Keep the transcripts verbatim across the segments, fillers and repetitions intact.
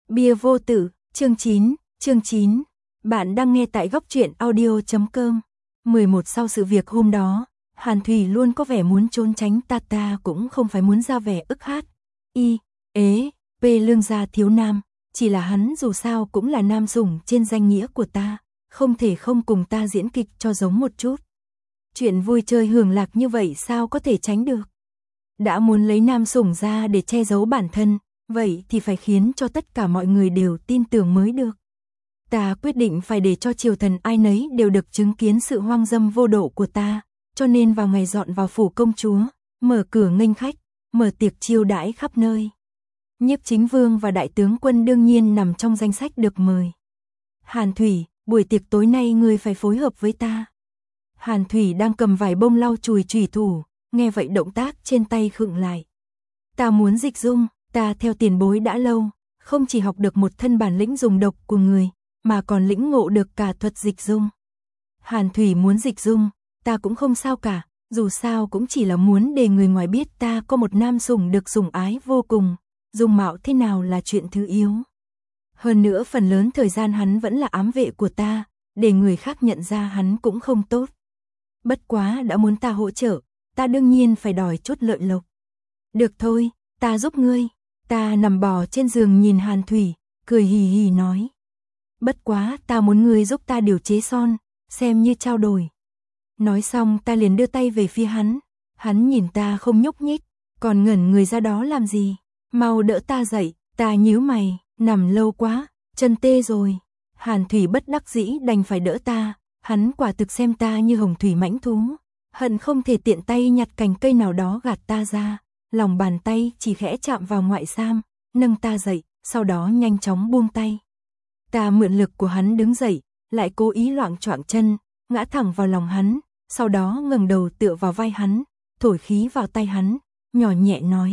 Bia vô tử, chương chín, chương chín. Bạn đang nghe tại góc truyện audio chấm com. mười một Sau sự việc hôm đó, Hàn Thủy luôn có vẻ muốn trốn tránh ta ta cũng không phải muốn ra vẻ ức hát. Y, ế, p lương gia thiếu nam, chỉ là hắn dù sao cũng là nam sủng trên danh nghĩa của ta, không thể không cùng ta diễn kịch cho giống một chút. Chuyện vui chơi hưởng lạc như vậy sao có thể tránh được. Đã muốn lấy nam sủng ra để che giấu bản thân, vậy thì phải khiến cho tất cả mọi người đều tin tưởng mới được. Ta quyết định phải để cho triều thần ai nấy đều được chứng kiến sự hoang dâm vô độ của ta, cho nên vào ngày dọn vào phủ công chúa, mở cửa nghênh khách, mở tiệc chiêu đãi khắp nơi. Nhiếp chính vương và đại tướng quân đương nhiên nằm trong danh sách được mời. Hàn Thủy, buổi tiệc tối nay ngươi phải phối hợp với ta. Hàn Thủy đang cầm vài bông lau chùi chủy thủ, nghe vậy động tác trên tay khựng lại. Ta muốn dịch dung. Ta theo tiền bối đã lâu, không chỉ học được một thân bản lĩnh dùng độc của người, mà còn lĩnh ngộ được cả thuật dịch dung. Hàn Thủy muốn dịch dung, ta cũng không sao cả, dù sao cũng chỉ là muốn để người ngoài biết ta có một nam sủng được sủng ái vô cùng, dung mạo thế nào là chuyện thứ yếu. Hơn nữa phần lớn thời gian hắn vẫn là ám vệ của ta, để người khác nhận ra hắn cũng không tốt. Bất quá đã muốn ta hỗ trợ, ta đương nhiên phải đòi chút lợi lộc. Được thôi, ta giúp ngươi. Ta nằm bò trên giường nhìn Hàn Thủy, cười hì hì nói. Bất quá ta muốn ngươi giúp ta điều chế son, xem như trao đổi. Nói xong ta liền đưa tay về phía hắn, hắn nhìn ta không nhúc nhích, còn ngẩn người ra đó làm gì, mau đỡ ta dậy, ta nhíu mày, nằm lâu quá, chân tê rồi. Hàn Thủy bất đắc dĩ đành phải đỡ ta, hắn quả thực xem ta như hồng thủy mãnh thú, hận không thể tiện tay nhặt cành cây nào đó gạt ta ra. Lòng bàn tay chỉ khẽ chạm vào ngoại sam, nâng ta dậy, sau đó nhanh chóng buông tay. Ta mượn lực của hắn đứng dậy, lại cố ý loạng choạng chân, ngã thẳng vào lòng hắn, sau đó ngẩng đầu tựa vào vai hắn, thổi khí vào tay hắn, nhỏ nhẹ nói.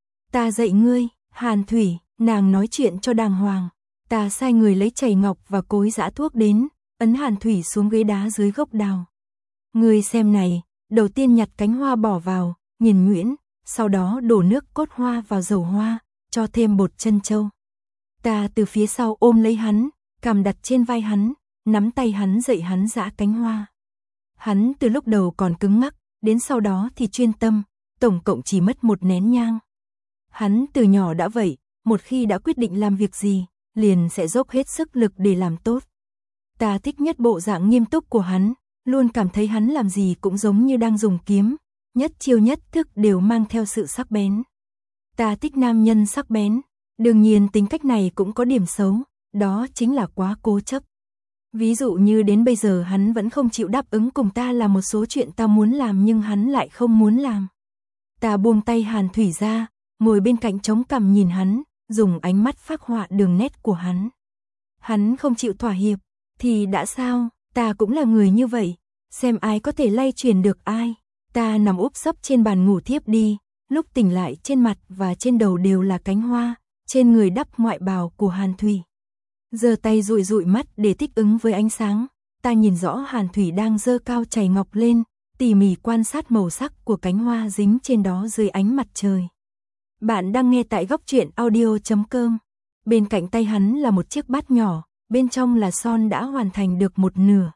Ta dạy ngươi, Hàn Thủy, nàng nói chuyện cho đàng hoàng. Ta sai người lấy chày ngọc và cối giã thuốc đến, ấn Hàn Thủy xuống ghế đá dưới gốc đào. Ngươi xem này, đầu tiên nhặt cánh hoa bỏ vào, nhìn nhuyễn. Sau đó đổ nước cốt hoa vào dầu hoa, cho thêm bột chân châu. Ta từ phía sau ôm lấy hắn, cằm đặt trên vai hắn, nắm tay hắn dạy hắn giã cánh hoa. Hắn từ lúc đầu còn cứng ngắc, đến sau đó thì chuyên tâm, tổng cộng chỉ mất một nén nhang. Hắn từ nhỏ đã vậy, một khi đã quyết định làm việc gì, liền sẽ dốc hết sức lực để làm tốt. Ta thích nhất bộ dạng nghiêm túc của hắn, luôn cảm thấy hắn làm gì cũng giống như đang dùng kiếm. Nhất chiêu nhất thức đều mang theo sự sắc bén. Ta thích nam nhân sắc bén, đương nhiên tính cách này cũng có điểm xấu, đó chính là quá cố chấp. Ví dụ như đến bây giờ hắn vẫn không chịu đáp ứng cùng ta làm một số chuyện ta muốn làm nhưng hắn lại không muốn làm. Ta buông tay Hàn Thủy ra, ngồi bên cạnh chống cằm nhìn hắn, dùng ánh mắt phác họa đường nét của hắn. Hắn không chịu thỏa hiệp, thì đã sao, ta cũng là người như vậy, xem ai có thể lay chuyển được ai. Ta nằm úp sấp trên bàn ngủ thiếp đi, lúc tỉnh lại trên mặt và trên đầu đều là cánh hoa, trên người đắp ngoại bào của Hàn Thủy. Giơ tay dụi dụi mắt để thích ứng với ánh sáng, ta nhìn rõ Hàn Thủy đang giơ cao chày ngọc lên, tỉ mỉ quan sát màu sắc của cánh hoa dính trên đó dưới ánh mặt trời. Bạn đang nghe tại góc truyện audio chấm com. Bên cạnh tay hắn là một chiếc bát nhỏ, bên trong là son đã hoàn thành được một nửa.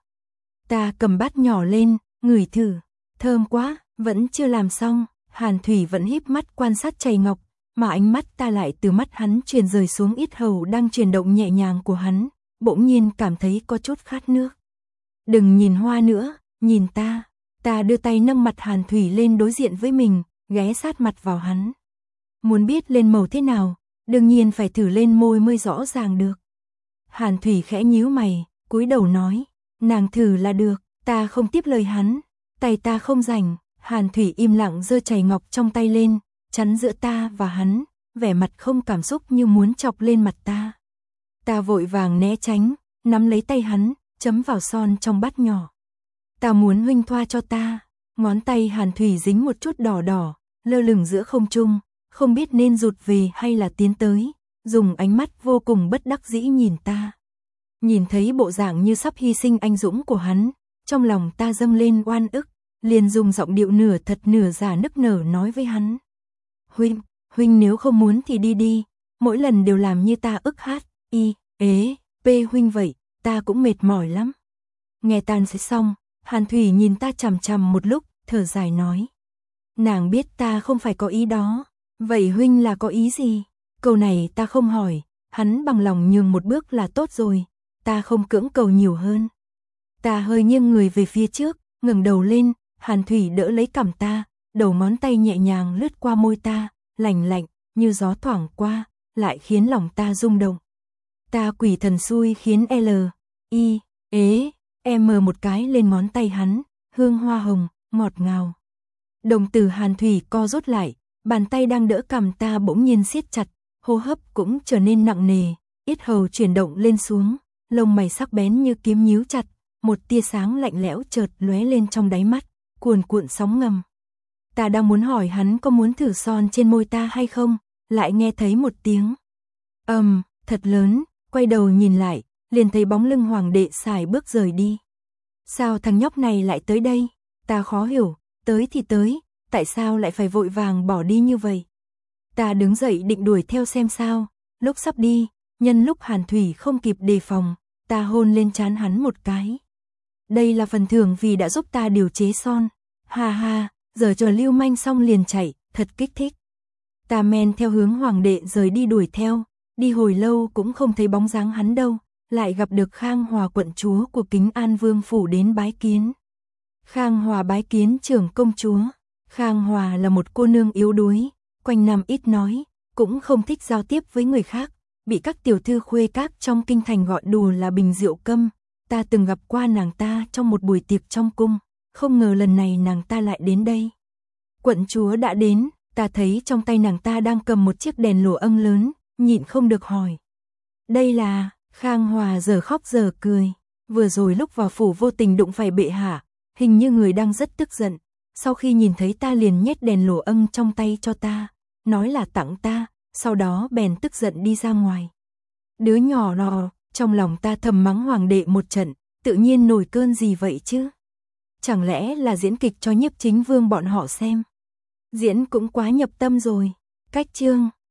Ta cầm bát nhỏ lên, ngửi thử. Thơm quá, vẫn chưa làm xong, Hàn Thủy vẫn híp mắt quan sát chày ngọc, mà ánh mắt ta lại từ mắt hắn truyền rời xuống yết hầu đang chuyển động nhẹ nhàng của hắn, bỗng nhiên cảm thấy có chút khát nước. Đừng nhìn hoa nữa, nhìn ta. Ta đưa tay nâng mặt Hàn Thủy lên đối diện với mình, ghé sát mặt vào hắn. Muốn biết lên màu thế nào, đương nhiên phải thử lên môi mới rõ ràng được. Hàn Thủy khẽ nhíu mày, cúi đầu nói, nàng thử là được, ta không tiếp lời hắn. Tay ta không rảnh, Hàn Thủy im lặng giơ chày ngọc trong tay lên, chắn giữa ta và hắn, vẻ mặt không cảm xúc như muốn chọc lên mặt ta. Ta vội vàng né tránh, nắm lấy tay hắn, chấm vào son trong bát nhỏ. Ta muốn huynh thoa cho ta, ngón tay Hàn Thủy dính một chút đỏ đỏ, lơ lửng giữa không trung, không biết nên rụt về hay là tiến tới, dùng ánh mắt vô cùng bất đắc dĩ nhìn ta. Nhìn thấy bộ dạng như sắp hy sinh anh dũng của hắn, trong lòng ta dâng lên oan ức, liền dùng giọng điệu nửa thật nửa giả nức nở nói với hắn. Huynh, huynh nếu không muốn thì đi đi, mỗi lần đều làm như ta ức hát, y, ế, pê huynh vậy, ta cũng mệt mỏi lắm. Nghe tan sẽ xong, Hàn Thủy nhìn ta chằm chằm một lúc, thở dài nói. Nàng biết ta không phải có ý đó, vậy huynh là có ý gì? Câu này ta không hỏi, hắn bằng lòng nhường một bước là tốt rồi, ta không cưỡng cầu nhiều hơn. Ta hơi nghiêng người về phía trước, ngẩng đầu lên, Hàn Thủy đỡ lấy cằm ta, đầu ngón tay nhẹ nhàng lướt qua môi ta, lạnh lạnh, như gió thoảng qua, lại khiến lòng ta rung động. Ta quỷ thần xui khiến L, I, ế, M một cái lên ngón tay hắn, hương hoa hồng, ngọt ngào. Đồng tử Hàn Thủy co rút lại, bàn tay đang đỡ cằm ta bỗng nhiên siết chặt, hô hấp cũng trở nên nặng nề, yết hầu chuyển động lên xuống, lông mày sắc bén như kiếm nhíu chặt, một tia sáng lạnh lẽo chợt lóe lên trong đáy mắt, cuồn cuộn sóng ngầm. Ta đang muốn hỏi hắn có muốn thử son trên môi ta hay không, lại nghe thấy một tiếng ầm, um, thật lớn, quay đầu nhìn lại, liền thấy bóng lưng hoàng đệ sải bước rời đi. Sao thằng nhóc này lại tới đây? Ta khó hiểu, tới thì tới, tại sao lại phải vội vàng bỏ đi như vậy? Ta đứng dậy định đuổi theo xem sao, lúc sắp đi, nhân lúc Hàn Thủy không kịp đề phòng, ta hôn lên trán hắn một cái. Đây là phần thưởng vì đã giúp ta điều chế son. Ha ha, giờ chờ lưu manh xong liền chạy, thật kích thích. Ta men theo hướng hoàng đệ rời đi đuổi theo, đi hồi lâu cũng không thấy bóng dáng hắn đâu, lại gặp được Khang Hòa quận chúa của Kính An Vương phủ đến bái kiến. Khang Hòa bái kiến trưởng công chúa. Khang Hòa là một cô nương yếu đuối, quanh năm ít nói, cũng không thích giao tiếp với người khác, bị các tiểu thư khuê các trong kinh thành gọi đùa là bình rượu câm. Ta từng gặp qua nàng ta trong một buổi tiệc trong cung, không ngờ lần này nàng ta lại đến đây. Quận chúa đã đến, ta thấy trong tay nàng ta đang cầm một chiếc đèn lụa âng lớn, nhịn không được hỏi. Đây là, Khang Hòa giờ khóc giờ cười, vừa rồi lúc vào phủ vô tình đụng phải bệ hạ, hình như người đang rất tức giận, sau khi nhìn thấy ta liền nhét đèn lụa âng trong tay cho ta, nói là tặng ta, sau đó bèn tức giận đi ra ngoài. Đứa nhỏ nọ, trong lòng ta thầm mắng hoàng đệ một trận, tự nhiên nổi cơn gì vậy chứ? Chẳng lẽ là diễn kịch cho Nhiếp Chính Vương bọn họ xem? Diễn cũng quá nhập tâm rồi. Cách chương